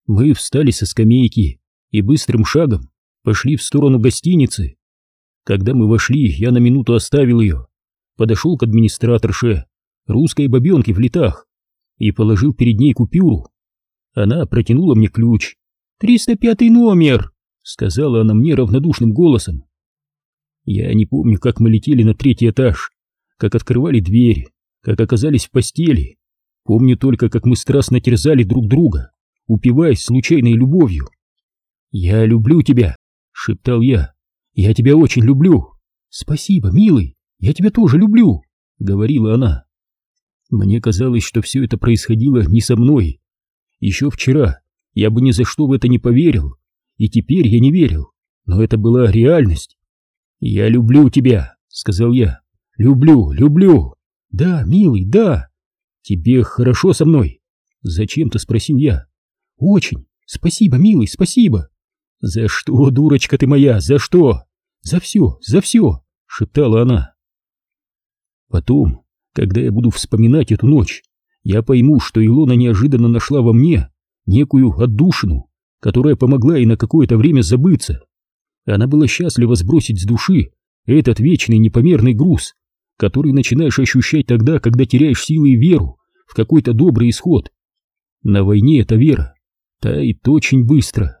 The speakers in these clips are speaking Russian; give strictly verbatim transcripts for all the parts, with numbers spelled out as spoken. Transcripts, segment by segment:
Мы встали со скамейки и быстрым шагом пошли в сторону гостиницы. Когда мы вошли, я на минуту оставил ее, подошел к администраторше, русской бабенке в летах, и положил перед ней купюру. Она протянула мне ключ. «Триста пятый номер», — сказала она мне равнодушным голосом. Я не помню, как мы летели на третий этаж, как открывали дверь, как оказались в постели. Помню только, как мы страстно терзали друг друга, упиваясь случайной любовью. «Я люблю тебя», — шептал я. «Я тебя очень люблю». «Спасибо, милый, я тебя тоже люблю», — говорила она. Мне казалось, что все это происходило не со мной. Еще вчера я бы ни за что в это не поверил, и теперь я не верил, но это была реальность. «Я люблю тебя», — сказал я. «Люблю, люблю». «Да, милый, да». «Тебе хорошо со мной?» — зачем-то спросил я. «Очень. Спасибо, милый, спасибо». «За что, дурочка ты моя, за что?» «За все, за все», — шептала она. Потом, когда я буду вспоминать эту ночь, я пойму, что Илона неожиданно нашла во мне некую отдушину, которая помогла ей на какое-то время забыться. Она была счастлива сбросить с души этот вечный непомерный груз, который начинаешь ощущать тогда, когда теряешь силы и веру в какой-то добрый исход. На войне эта вера тает очень быстро.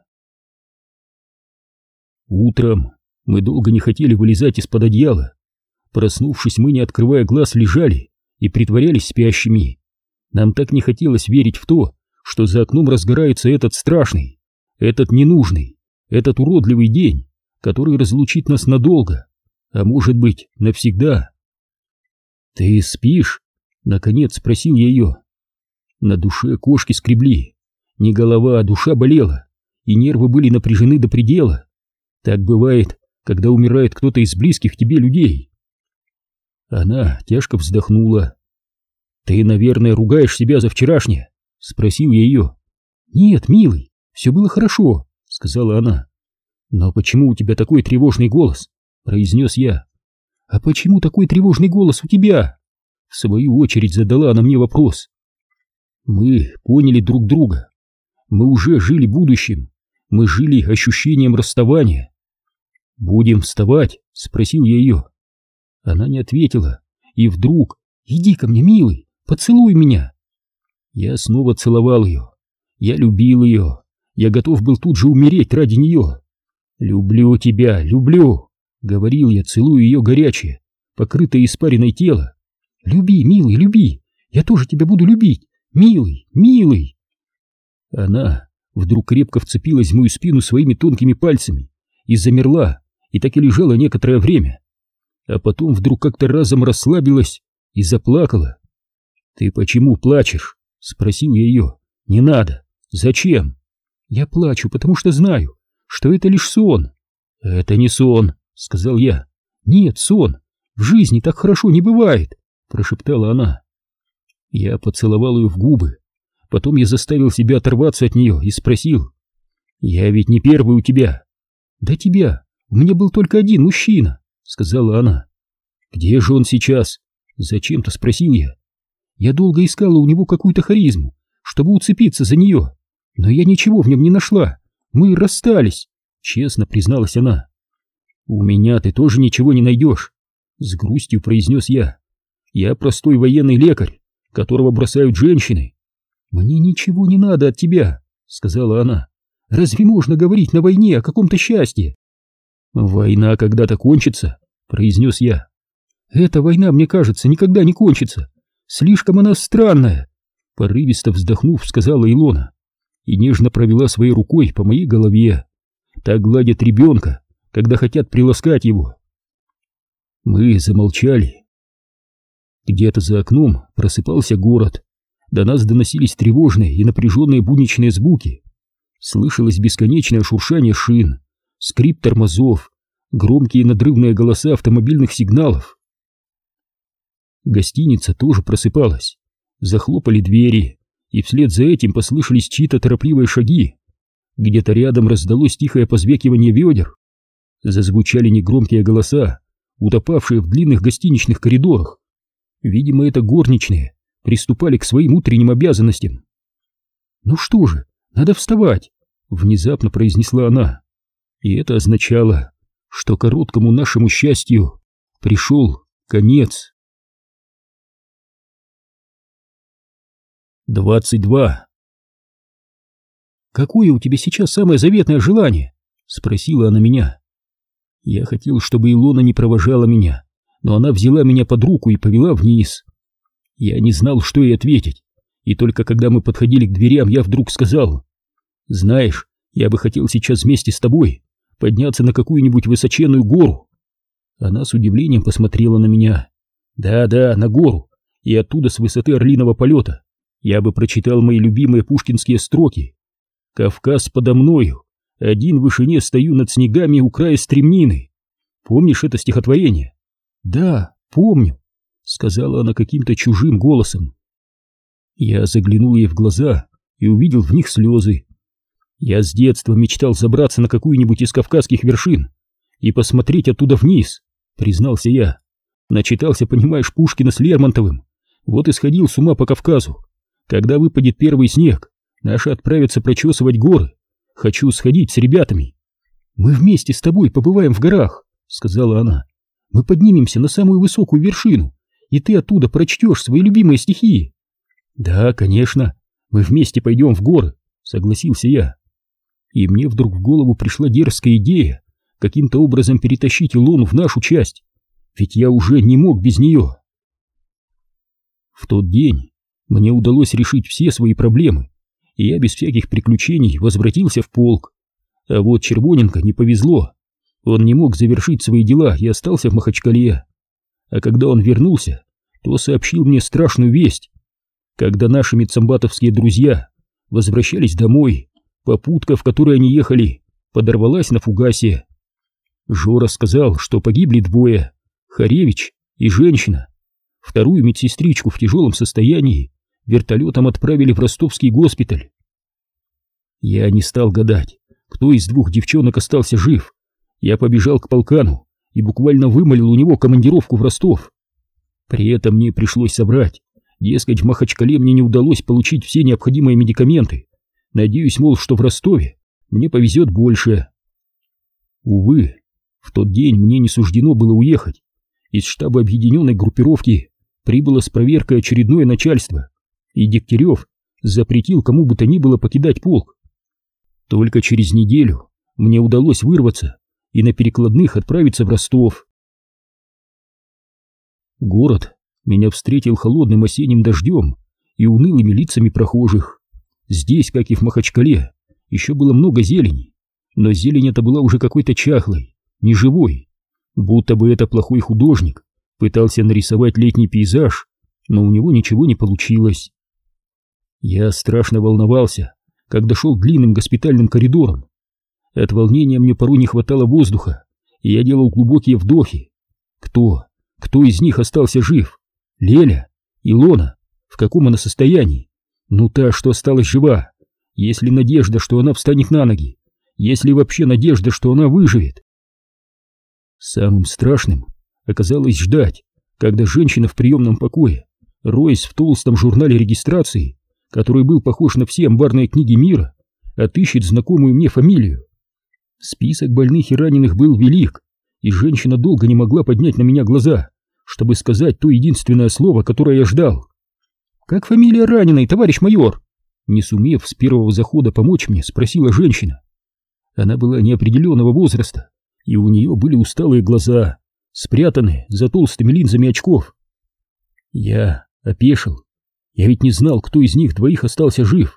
Утром мы долго не хотели вылезать из-под одеяла. Проснувшись, мы, не открывая глаз, лежали и притворялись спящими. Нам так не хотелось верить в то, что за окном разгорается этот страшный, этот ненужный, этот уродливый день, который разлучит нас надолго, а может быть, навсегда. «Ты спишь?» — наконец спросил я ее. На душе кошки скребли, не голова, а душа болела, и нервы были напряжены до предела. Так бывает, когда умирает кто-то из близких тебе людей. Она тяжко вздохнула. «Ты, наверное, ругаешь себя за вчерашнее?» — спросил я ее. «Нет, милый, все было хорошо», — сказала она. «Но почему у тебя такой тревожный голос?» — произнес я. «А почему такой тревожный голос у тебя?» В свою очередь задала она мне вопрос. Мы поняли друг друга. Мы уже жили будущим. Мы жили ощущением расставания. «Будем вставать?» — спросил я ее. Она не ответила. И вдруг: «Иди ко мне, милый, поцелуй меня». Я снова целовал ее. Я любил ее. Я готов был тут же умереть ради нее. «Люблю тебя, люблю», — говорил я, целуя ее горячее, покрытое испариной тело. «Люби, милый, люби. Я тоже тебя буду любить. Милый, милый». Она вдруг крепко вцепилась в мою спину своими тонкими пальцами и замерла, и так и лежала некоторое время. А потом вдруг как-то разом расслабилась и заплакала. «Ты почему плачешь?» — спросил я ее. «Не надо. Зачем?» «Я плачу, потому что знаю, что это лишь сон». «Это не сон», — сказал я. «Нет, сон. В жизни так хорошо не бывает», — прошептала она. Я поцеловал ее в губы. Потом я заставил себя оторваться от нее и спросил: «Я ведь не первый у тебя». «До тебя у меня был только один мужчина», — сказала она. «Где же он сейчас?» — зачем-то спросил я. «Я долго искала у него какую-то харизму, чтобы уцепиться за нее, но я ничего в нем не нашла. Мы расстались», — честно призналась она. «У меня ты тоже ничего не найдешь», — с грустью произнес я. «Я простой военный лекарь, которого бросают женщины». «Мне ничего не надо от тебя», — сказала она. «Разве можно говорить на войне о каком-то счастье?» «Война когда-то кончится», — произнес я. «Эта война, мне кажется, никогда не кончится. Слишком она странная», — порывисто вздохнув, сказала Илона и нежно провела своей рукой по моей голове. Так гладят ребенка, когда хотят приласкать его. Мы замолчали. Где-то за окном просыпался город. До нас доносились тревожные и напряженные будничные звуки. Слышалось бесконечное шуршание шин, скрип тормозов, громкие надрывные голоса автомобильных сигналов. Гостиница тоже просыпалась. Захлопали двери, и вслед за этим послышались чьи-то торопливые шаги. Где-то рядом раздалось тихое позвякивание ведер. Зазвучали негромкие голоса, утопавшие в длинных гостиничных коридорах. Видимо, это горничные приступали к своим утренним обязанностям. «Ну что же, надо вставать», — внезапно произнесла она. И это означало, что короткому нашему счастью пришел конец. двадцать два. «Какое у тебя сейчас самое заветное желание?» — спросила она меня. Я хотел, чтобы Илона не провожала меня, но она взяла меня под руку и повела вниз. Я не знал, что ей ответить, и только когда мы подходили к дверям, я вдруг сказал: «Знаешь, я бы хотел сейчас вместе с тобой подняться на какую-нибудь высоченную гору». Она с удивлением посмотрела на меня. «Да-да, на гору, и оттуда с высоты орлиного полета я бы прочитал мои любимые пушкинские строки: «Кавказ подо мною, один в вышине стою над снегами у края стремнины». Помнишь это стихотворение?» «Да, помню», — сказала она каким-то чужим голосом. Я заглянул ей в глаза и увидел в них слезы. «Я с детства мечтал забраться на какую-нибудь из кавказских вершин и посмотреть оттуда вниз», — признался я. «Начитался, понимаешь, Пушкина с Лермонтовым, вот и сходил с ума по Кавказу. Когда выпадет первый снег, наши отправятся прочесывать горы. Хочу сходить с ребятами». «Мы вместе с тобой побываем в горах», — сказала она. «Мы поднимемся на самую высокую вершину, и ты оттуда прочтешь свои любимые стихи». «Да, конечно, мы вместе пойдем в горы», — согласился я. И мне вдруг в голову пришла дерзкая идея каким-то образом перетащить Илону в нашу часть, ведь я уже не мог без нее. В тот день мне удалось решить все свои проблемы, и я без всяких приключений возвратился в полк. А вот Червоненко не повезло. Он не мог завершить свои дела и остался в Махачкале. А когда он вернулся, то сообщил мне страшную весть. Когда наши медсамбатовские друзья возвращались домой, попутка, в которой они ехали, подорвалась на фугасе. Жора сказал, что погибли двое — Харевич и женщина. Вторую медсестричку в тяжелом состоянии вертолетом отправили в ростовский госпиталь. Я не стал гадать, кто из двух девчонок остался жив. Я побежал к полкану и буквально вымолил у него командировку в Ростов. При этом мне пришлось собрать, дескать, в Махачкале мне не удалось получить все необходимые медикаменты. Надеюсь, мол, что в Ростове мне повезет больше. Увы, в тот день мне не суждено было уехать. Из штаба объединенной группировки прибыло с проверкой очередное начальство, и Дегтярев запретил кому бы то ни было покидать полк. Только через неделю мне удалось вырваться и на перекладных отправиться в Ростов. Город меня встретил холодным осенним дождем и унылыми лицами прохожих. Здесь, как и в Махачкале, еще было много зелени, но зелень эта была уже какой-то чахлой, неживой, будто бы это плохой художник пытался нарисовать летний пейзаж, но у него ничего не получилось. Я страшно волновался, когда шел длинным госпитальным коридором. От волнения мне порой не хватало воздуха, и я делал глубокие вдохи. Кто? Кто из них остался жив? Леля? Илона? В каком она состоянии? Ну, та, что осталась жива. Есть ли надежда, что она встанет на ноги? Есть ли вообще надежда, что она выживет? Самым страшным оказалось ждать, когда женщина в приемном покое, роясь в толстом журнале регистрации, который был похож на все амбарные книги мира, отыщет знакомую мне фамилию. Список больных и раненых был велик, и женщина долго не могла поднять на меня глаза, чтобы сказать то единственное слово, которое я ждал. «Как фамилия раненой, товарищ майор?» Не сумев с первого захода помочь мне, спросила женщина. Она была неопределенного возраста, и у нее были усталые глаза, спрятанные за толстыми линзами очков. Я опешил. Я ведь не знал, кто из них двоих остался жив.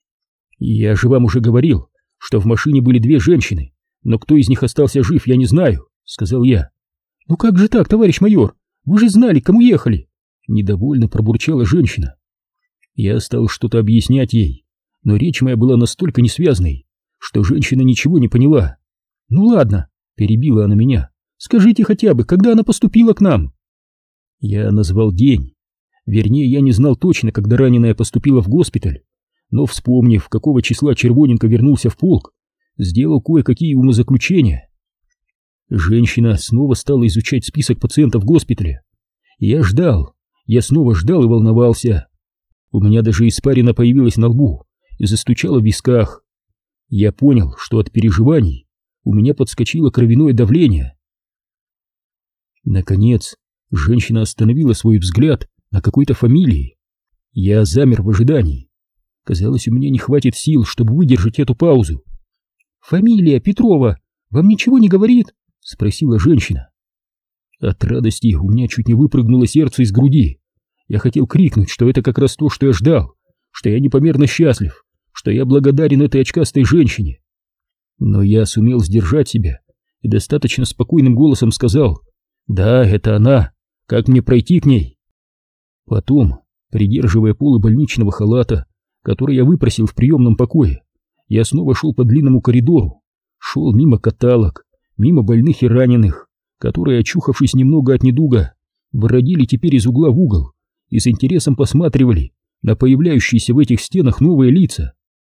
Я же вам уже говорил, что в машине были две женщины, но кто из них остался жив, я не знаю, сказал я. Ну как же так, товарищ майор? Вы же знали, к кому ехали. Недовольно пробурчала женщина. Я стал что-то объяснять ей, но речь моя была настолько несвязной, что женщина ничего не поняла. Ну ладно, перебила она меня. Скажите хотя бы, когда она поступила к нам? Я назвал день. Вернее, я не знал точно, когда раненая поступила в госпиталь, но, вспомнив, какого числа Червоненко вернулся в полк, сделал кое-какие умозаключения. Женщина снова стала изучать список пациентов в госпитале. Я ждал, я снова ждал и волновался. У меня даже испарина появилась на лбу, и застучало в висках. Я понял, что от переживаний у меня подскочило кровяное давление. Наконец, женщина остановила свой взгляд на какой-то фамилии. Я замер в ожидании. Казалось, у меня не хватит сил, чтобы выдержать эту паузу. «Фамилия Петрова вам ничего не говорит?» — спросила женщина. От радости у меня чуть не выпрыгнуло сердце из груди. Я хотел крикнуть, что это как раз то, что я ждал, что я непомерно счастлив, что я благодарен этой очкастой женщине. Но я сумел сдержать себя и достаточно спокойным голосом сказал: «Да, это она. Как мне пройти к ней?» Потом, придерживая полы больничного халата, который я выпросил в приемном покое, я снова шел по длинному коридору, шел мимо каталог, мимо больных и раненых, которые, очухавшись немного от недуга, бродили теперь из угла в угол и с интересом посматривали на появляющиеся в этих стенах новые лица.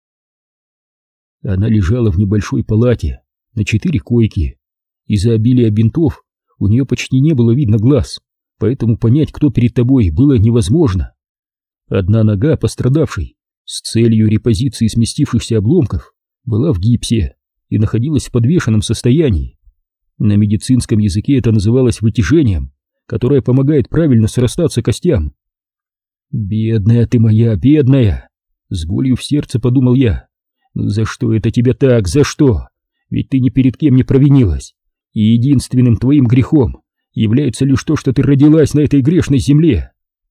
Она лежала в небольшой палате на четыре койки. Из-за обилия бинтов у нее почти не было видно глаз, поэтому понять, кто перед тобой, было невозможно. Одна нога пострадавшей с целью репозиции сместившихся обломков была в гипсе и находилась в подвешенном состоянии. На медицинском языке это называлось вытяжением, которое помогает правильно срастаться костям. «Бедная ты моя, бедная!» — с болью в сердце подумал я. «За что это тебя так, за что? Ведь ты ни перед кем не провинилась, и единственным твоим грехом является лишь то, что ты родилась на этой грешной земле».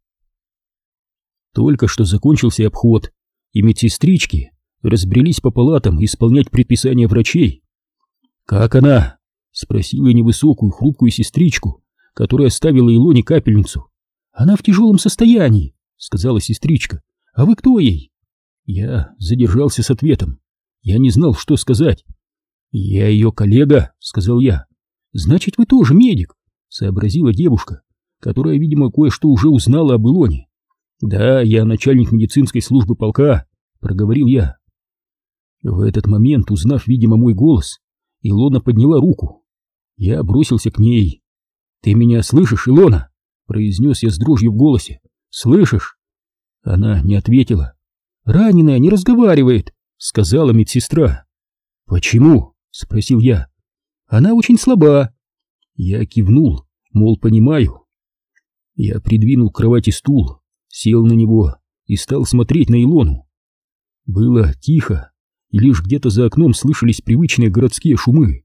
Только что закончился обход, и медсестрички разбрелись по палатам исполнять предписания врачей. «Как она?» — спросила невысокую хрупкую сестричку, которая ставила Илоне капельницу. «Она в тяжелом состоянии», — сказала сестричка. «А вы кто ей?» Я задержался с ответом. Я не знал, что сказать. «Я ее коллега», — сказал я. «Значит, вы тоже медик», — сообразила девушка, которая, видимо, кое-что уже узнала об Илоне. «Да, я начальник медицинской службы полка», — проговорил я. В этот момент, узнав, видимо, мой голос, Илона подняла руку. Я бросился к ней. «Ты меня слышишь, Илона?» — произнес я с дрожью в голосе. «Слышишь?» Она не ответила. «Раненая не разговаривает», — сказала медсестра. «Почему?» — спросил я. «Она очень слаба». Я кивнул, мол, понимаю. Я придвинул к кровати стул, сел на него и стал смотреть на Илону. Было тихо, и лишь где-то за окном слышались привычные городские шумы.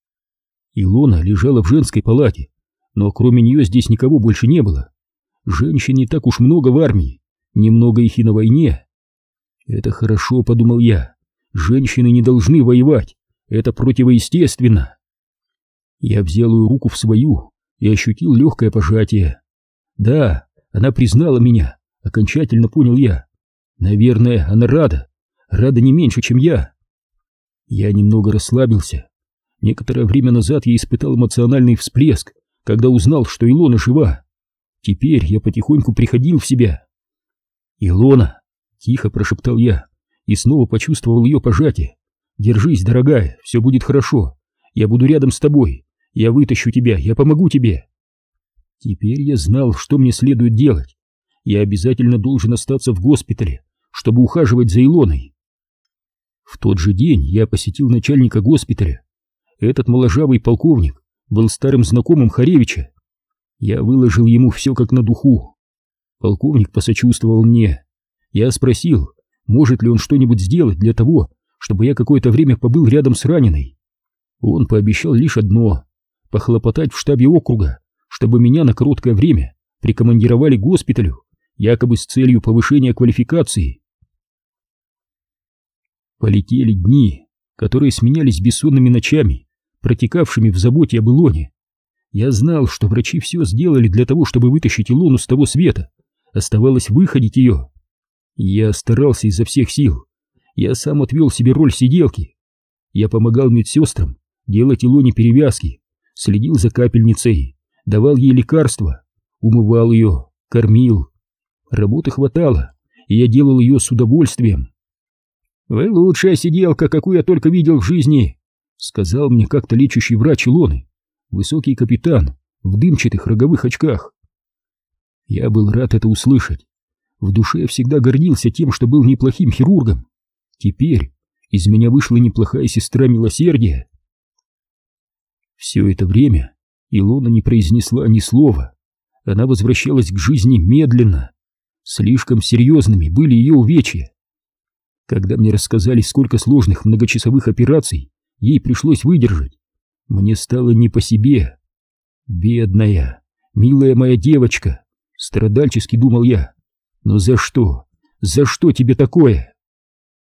Илона лежала в женской палате, но кроме нее здесь никого больше не было. Женщин не так уж много в армии, немного их и на войне. «Это хорошо», — подумал я. «Женщины не должны воевать, это противоестественно». Я взял ее руку в свою и ощутил легкое пожатие. Да, она признала меня, окончательно понял я. Наверное, она рада, рада не меньше, чем я. Я немного расслабился. Некоторое время назад я испытал эмоциональный всплеск, когда узнал, что Илона жива. Теперь я потихоньку приходил в себя. «Илона!» — тихо прошептал я и снова почувствовал ее пожатие. «Держись, дорогая, все будет хорошо. Я буду рядом с тобой. Я вытащу тебя, я помогу тебе». Теперь я знал, что мне следует делать. Я обязательно должен остаться в госпитале, чтобы ухаживать за Илоной. В тот же день я посетил начальника госпиталя. Этот моложавый полковник был старым знакомым Харевича. Я выложил ему все как на духу. Полковник посочувствовал мне. Я спросил, может ли он что-нибудь сделать для того, чтобы я какое-то время побыл рядом с раненой. Он пообещал лишь одно — похлопотать в штабе округа, чтобы меня на короткое время прикомандировали к госпиталю, якобы с целью повышения квалификации. Полетели дни, которые сменялись бессонными ночами, протекавшими в заботе об Илоне. Я знал, что врачи все сделали для того, чтобы вытащить Илону с того света. Оставалось выходить ее. Я старался изо всех сил. Я сам отвел себе роль сиделки. Я помогал медсестрам делать Илоне перевязки, следил за капельницей, давал ей лекарства, умывал ее, кормил. Работы хватало, и я делал ее с удовольствием. «Вы лучшая сиделка, какую я только видел в жизни», — сказал мне как-то лечащий врач Илоны, высокий капитан в дымчатых роговых очках. Я был рад это услышать. В душе я всегда гордился тем, что был неплохим хирургом. Теперь из меня вышла неплохая сестра милосердия. Все это время Илона не произнесла ни слова. Она возвращалась к жизни медленно. Слишком серьезными были ее увечья. Когда мне рассказали, сколько сложных многочасовых операций ей пришлось выдержать, мне стало не по себе. Бедная, милая моя девочка, страдальчески думал я. Но за что? За что тебе такое?